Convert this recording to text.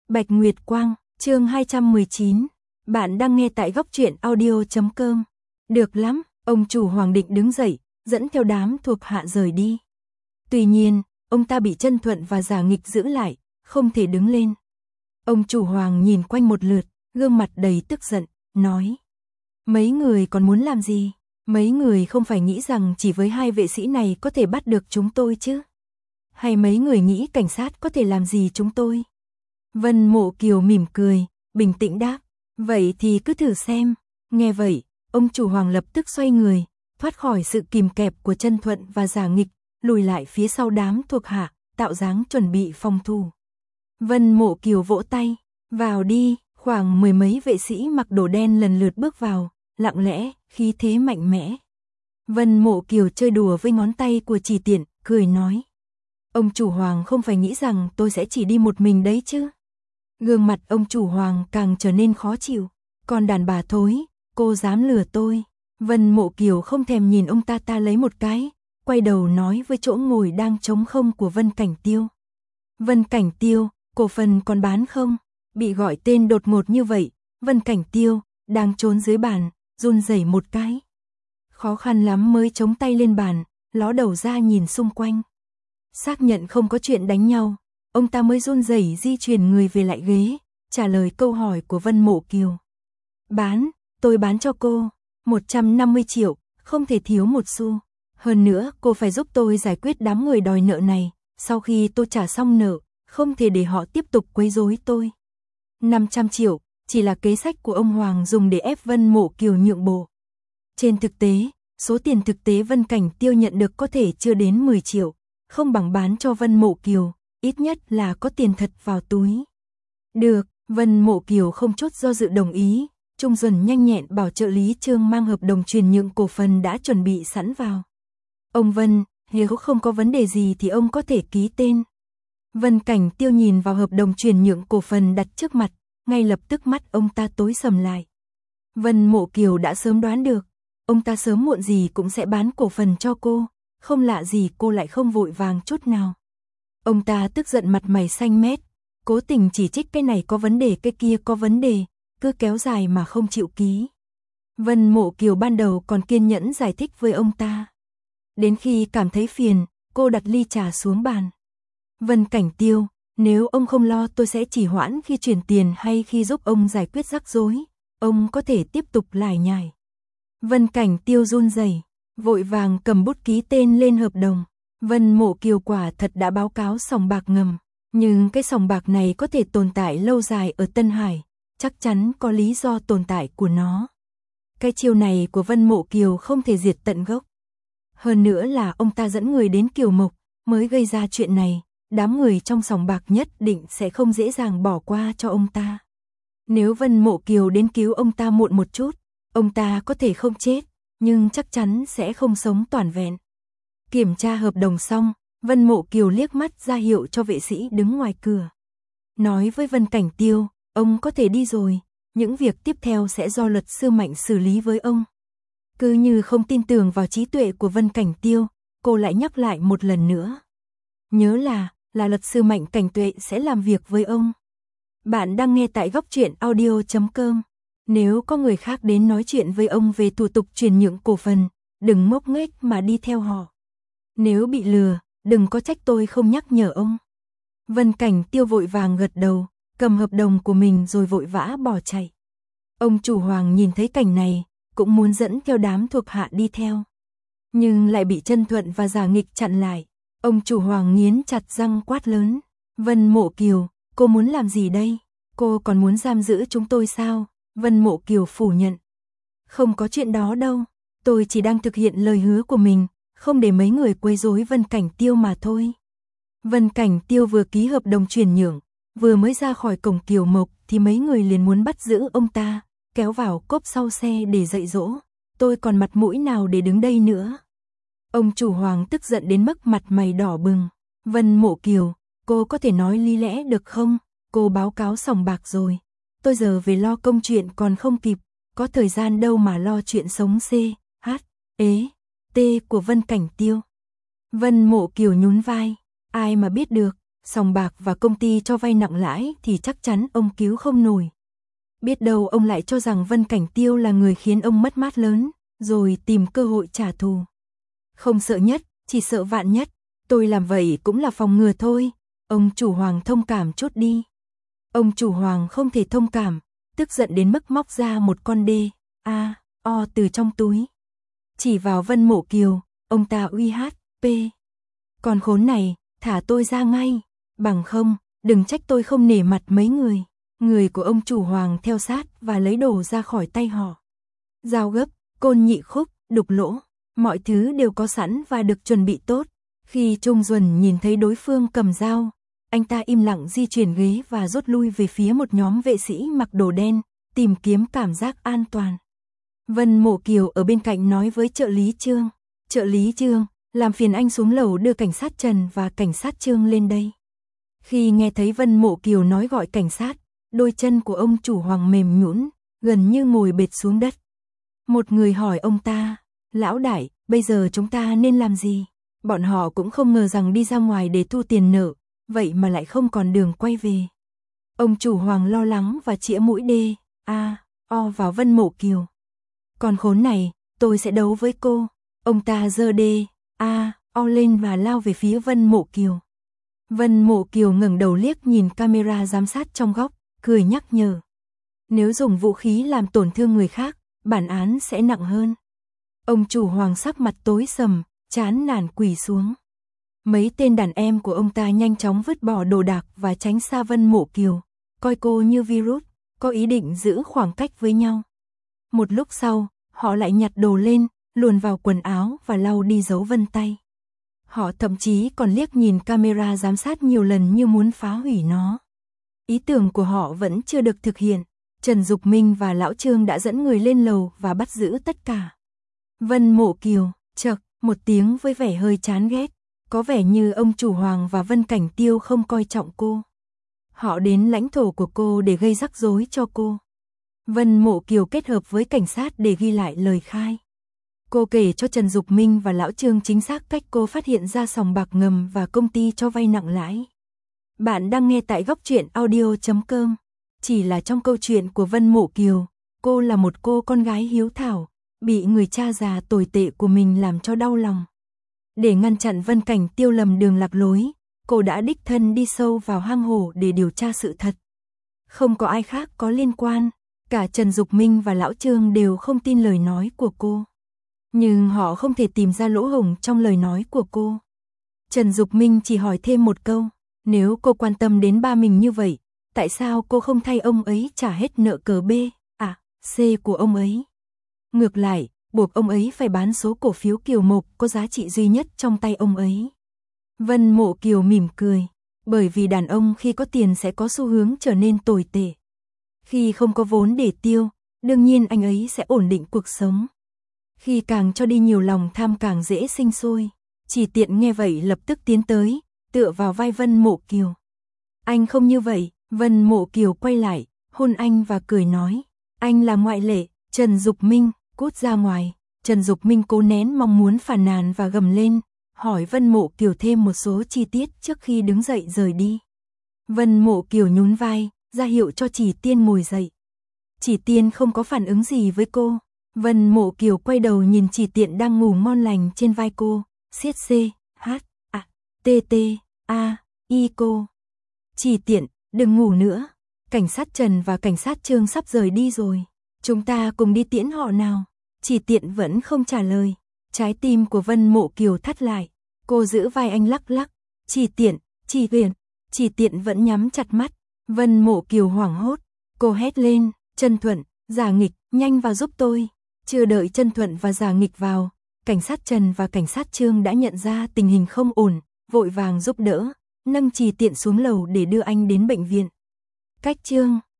Bạch Nguyệt Quang, chương 219. Bạn đang nghe tại góc truyện audio.com. Được lắm, ông chủ Hoàng định đứng dậy, dẫn theo đám thuộc hạ rời đi. Tuy nhiên, ông ta bị Chân Thuận và Giả Nghịch giữ lại, không thể đứng lên. Ông chủ Hoàng nhìn quanh một lượt, gương mặt đầy tức giận, nói: mấy người còn muốn làm gì? Mấy người không phải nghĩ rằng chỉ với hai vệ sĩ này có thể bắt được chúng tôi chứ? Hay mấy người nghĩ cảnh sát có thể làm gì chúng tôi? Vân Mộ Kiều mỉm cười, bình tĩnh đáp: vậy thì cứ thử xem. Nghe vậy, ông chủ Hoàng lập tức xoay người, thoát khỏi sự kìm kẹp của Chân Thuận và Giả Nghịch, lùi lại phía sau đám thuộc hạ, tạo dáng chuẩn bị phòng thủ. Vân Mộ Kiều vỗ tay: vào đi. Khoảng mười mấy vệ sĩ mặc đồ đen lần lượt bước vào, lặng lẽ, khí thế mạnh mẽ. Vân Mộ Kiều chơi đùa với ngón tay của Chỉ Tiện, cười nói: ông chủ Hoàng không phải nghĩ rằng tôi sẽ chỉ đi một mình đấy chứ? Gương mặt ông chủ Hoàng càng trở nên khó chịu. Còn đàn bà thối, cô dám lừa tôi? Vân Mộ Kiều không thèm nhìn ông ta lấy một cái, quay đầu nói với chỗ ngồi đang trống không của Vân Cảnh Tiêu: Vân Cảnh Tiêu, cổ phần còn bán không? Bị gọi tên đột ngột như vậy, Vân Cảnh Tiêu đang trốn dưới bàn, run rẩy một cái. Khó khăn lắm mới chống tay lên bàn, ló đầu ra nhìn xung quanh. Xác nhận không có chuyện đánh nhau, ông ta mới run rẩy di chuyển người về lại ghế, trả lời câu hỏi của Vân Mộ Kiều. Bán, tôi bán cho cô 150 triệu, không thể thiếu một xu. Hơn nữa, cô phải giúp tôi giải quyết đám người đòi nợ này, sau khi tôi trả xong nợ, không thể để họ tiếp tục quấy rối tôi. 500 triệu, chỉ là kế sách của ông Hoàng dùng để ép Vân Mộ Kiều nhượng bộ. Trên thực tế, số tiền thực tế Vân Cảnh Tiêu nhận được có thể chưa đến 10 triệu, không bằng bán cho Vân Mộ Kiều, ít nhất là có tiền thật vào túi. Được, Vân Mộ Kiều không chút do dự đồng ý, Trung Duẩn nhanh nhẹn bảo trợ lý Trương mang hợp đồng chuyển nhượng cổ phần đã chuẩn bị sẵn vào. Ông Vân, nếu không có vấn đề gì thì ông có thể ký tên. Vân Cảnh Tiêu nhìn vào hợp đồng chuyển nhượng cổ phần đặt trước mặt, ngay lập tức mắt ông ta tối sầm lại. Vân Mộ Kiều đã sớm đoán được, ông ta sớm muộn gì cũng sẽ bán cổ phần cho cô, không lạ gì cô lại không vội vàng chút nào. Ông ta tức giận mặt mày xanh mét, cố tình chỉ trích cái này có vấn đề cái kia có vấn đề, cứ kéo dài mà không chịu ký. Vân Mộ Kiều ban đầu còn kiên nhẫn giải thích với ông ta. Đến khi cảm thấy phiền, cô đặt ly trà xuống bàn. Vân Cảnh Tiêu, nếu ông không lo tôi sẽ chỉ hoãn khi chuyển tiền hay khi giúp ông giải quyết rắc rối, ông có thể tiếp tục lải nhải. Vân Cảnh Tiêu run rẩy, vội vàng cầm bút ký tên lên hợp đồng. Vân Mộ Kiều quả thật đã báo cáo sòng bạc ngầm, nhưng cái sòng bạc này có thể tồn tại lâu dài ở Tân Hải, chắc chắn có lý do tồn tại của nó. Cái chiêu này của Vân Mộ Kiều không thể diệt tận gốc. Hơn nữa là ông ta dẫn người đến Kiều Mộc mới gây ra chuyện này, đám người trong sòng bạc nhất định sẽ không dễ dàng bỏ qua cho ông ta. Nếu Vân Mộ Kiều đến cứu ông ta muộn một chút, ông ta có thể không chết, nhưng chắc chắn sẽ không sống toàn vẹn. Kiểm tra hợp đồng xong, Vân Mộ Kiều liếc mắt ra hiệu cho vệ sĩ đứng ngoài cửa. Nói với Vân Cảnh Tiêu, ông có thể đi rồi, những việc tiếp theo sẽ do luật sư Mạnh xử lý với ông. Cứ như không tin tưởng vào trí tuệ của Vân Cảnh Tiêu, cô lại nhắc lại một lần nữa. Nhớ là luật sư Mạnh Cảnh Tuệ sẽ làm việc với ông. Bạn đang nghe tại góc truyện audio.com. Nếu có người khác đến nói chuyện với ông về thủ tục chuyển nhượng cổ phần, đừng ngốc nghếch mà đi theo họ. Nếu bị lừa, đừng có trách tôi không nhắc nhở ông. Vân Cảnh Tiêu vội vàng gật đầu, cầm hợp đồng của mình rồi vội vã bỏ chạy. Ông chủ Hoàng nhìn thấy cảnh này, cũng muốn dẫn theo đám thuộc hạ đi theo, nhưng lại bị Chân Thuận và Giả Nghịch chặn lại. Ông chủ Hoàng nghiến chặt răng quát lớn: Vân Mộ Kiều, cô muốn làm gì đây? Cô còn muốn giam giữ chúng tôi sao? Vân Mộ Kiều phủ nhận: không có chuyện đó đâu, tôi chỉ đang thực hiện lời hứa của mình, không để mấy người quấy rối Vân Cảnh Tiêu mà thôi. Vân Cảnh Tiêu vừa ký hợp đồng chuyển nhượng, vừa mới ra khỏi cổng Kiều Mộc thì mấy người liền muốn bắt giữ ông ta, kéo vào cốp sau xe để dạy dỗ. Tôi còn mặt mũi nào để đứng đây nữa? Ông chủ Hoàng tức giận đến mức mặt mày đỏ bừng. Vân Mộ Kiều, cô có thể nói lý lẽ được không? Cô báo cáo sòng bạc rồi. Tôi giờ về lo công chuyện còn không kịp, có thời gian đâu mà lo chuyện sống C, H, E, T của Vân Cảnh Tiêu. Vân Mộ Kiều nhún vai, ai mà biết được, sòng bạc và công ty cho vay nặng lãi thì chắc chắn ông cứu không nổi. Biết đâu ông lại cho rằng Vân Cảnh Tiêu là người khiến ông mất mát lớn, rồi tìm cơ hội trả thù. Không sợ nhất, chỉ sợ vạn nhất, tôi làm vậy cũng là phòng ngừa thôi, ông chủ Hoàng thông cảm chút đi. Ông chủ Hoàng không thể thông cảm, tức giận đến mức móc ra một con D.A.O từ trong túi. Chỉ vào Vân Mộ Kiều, ông ta uy hát, P. Con khốn này, thả tôi ra ngay, bằng không, đừng trách tôi không nể mặt mấy người. Người của ông chủ Hoàng theo sát và lấy đồ ra khỏi tay họ. Dao gấp, côn nhị khúc, đục lỗ, mọi thứ đều có sẵn và được chuẩn bị tốt. Khi Trung Duẩn nhìn thấy đối phương cầm dao, anh ta im lặng di chuyển ghế và rút lui về phía một nhóm vệ sĩ mặc đồ đen, tìm kiếm cảm giác an toàn. Vân Mộ Kiều ở bên cạnh nói với trợ lý Trương. Trợ lý Trương, làm phiền anh xuống lầu đưa cảnh sát Trần và cảnh sát Trương lên đây. Khi nghe thấy Vân Mộ Kiều nói gọi cảnh sát, đôi chân của ông chủ Hoàng mềm nhũn, gần như ngồi bệt xuống đất. Một người hỏi ông ta, lão đại, bây giờ chúng ta nên làm gì? Bọn họ cũng không ngờ rằng đi ra ngoài để thu tiền nợ, vậy mà lại không còn đường quay về. Ông chủ Hoàng lo lắng và chĩa mũi D.A.O vào Vân Mộ Kiều. Còn khốn này, tôi sẽ đấu với cô. Ông ta giơ D.A.O lên và lao về phía Vân Mộ Kiều. Vân Mộ Kiều ngẩng đầu liếc nhìn camera giám sát trong góc, cười nhắc nhở. Nếu dùng vũ khí làm tổn thương người khác, bản án sẽ nặng hơn. Ông chủ Hoàng sắc mặt tối sầm, chán nản quỳ xuống. Mấy tên đàn em của ông ta nhanh chóng vứt bỏ đồ đạc và tránh xa Vân Mộ Kiều, coi cô như virus, có ý định giữ khoảng cách với nhau. Một lúc sau, họ lại nhặt đồ lên, luồn vào quần áo và lau đi dấu vân tay. Họ thậm chí còn liếc nhìn camera giám sát nhiều lần như muốn phá hủy nó. Ý tưởng của họ vẫn chưa được thực hiện. Trần Dục Minh và Lão Trương đã dẫn người lên lầu và bắt giữ tất cả. Vân Mộ Kiều, chậc, một tiếng với vẻ hơi chán ghét. Có vẻ như ông chủ Hoàng và Vân Cảnh Tiêu không coi trọng cô. Họ đến lãnh thổ của cô để gây rắc rối cho cô. Vân Mộ Kiều kết hợp với cảnh sát để ghi lại lời khai. Cô kể cho Trần Dục Minh và Lão Trương chính xác cách cô phát hiện ra sòng bạc ngầm và công ty cho vay nặng lãi. Bạn đang nghe tại góc truyện audio.com. Chỉ là trong câu chuyện của Vân Mộ Kiều, cô là một cô con gái hiếu thảo, bị người cha già tồi tệ của mình làm cho đau lòng. Để ngăn chặn Vân Cảnh Tiêu lầm đường lạc lối, cô đã đích thân đi sâu vào hang hổ để điều tra sự thật. Không có ai khác có liên quan, cả Trần Dục Minh và Lão Trương đều không tin lời nói của cô. Nhưng họ không thể tìm ra lỗ hổng trong lời nói của cô. Trần Dục Minh chỉ hỏi thêm một câu, nếu cô quan tâm đến ba mình như vậy, tại sao cô không thay ông ấy trả hết nợ cờ C của ông ấy? Ngược lại, buộc ông ấy phải bán số cổ phiếu Kiều Mộc có giá trị duy nhất trong tay ông ấy. Vân Mộ Kiều mỉm cười, bởi vì đàn ông khi có tiền sẽ có xu hướng trở nên tồi tệ. Khi không có vốn để tiêu, đương nhiên anh ấy sẽ ổn định cuộc sống. Khi càng cho đi nhiều lòng tham càng dễ sinh sôi. Chỉ Tiện nghe vậy lập tức tiến tới, tựa vào vai Vân Mộ Kiều. Anh không như vậy. Vân Mộ Kiều quay lại, hôn anh và cười nói, anh là ngoại lệ. Trần Dục Minh, cút ra ngoài. Trần Dục Minh cố nén mong muốn phàn nàn và gầm lên, hỏi Vân Mộ Kiều thêm một số chi tiết trước khi đứng dậy rời đi. Vân Mộ Kiều nhún vai, ra hiệu cho Chỉ Tiên ngồi dậy. Chỉ Tiên không có phản ứng gì với cô. Vân Mộ Kiều quay đầu nhìn Chỉ Tiện đang ngủ ngon lành trên vai cô, siết C.H.A.T.T.A.I cô. Chỉ Tiện, đừng ngủ nữa. Cảnh sát Trần và cảnh sát Trương sắp rời đi rồi. Chúng ta cùng đi tiễn họ nào. Chỉ Tiện vẫn không trả lời. Trái tim của Vân Mộ Kiều thắt lại. Cô giữ vai anh lắc lắc. Chỉ Tiện, Chỉ Tiện. Chỉ Tiện vẫn nhắm chặt mắt. Vân Mộ Kiều hoảng hốt. Cô hét lên, Trần Thuận, Giả Nghịch, nhanh vào giúp tôi. Chưa đợi Trần Thuận và Giả Nghịch vào, cảnh sát Trần và cảnh sát Trương đã nhận ra tình hình không ổn, vội vàng giúp đỡ, nâng Chỉ Tiện xuống lầu để đưa anh đến bệnh viện. Cách Trương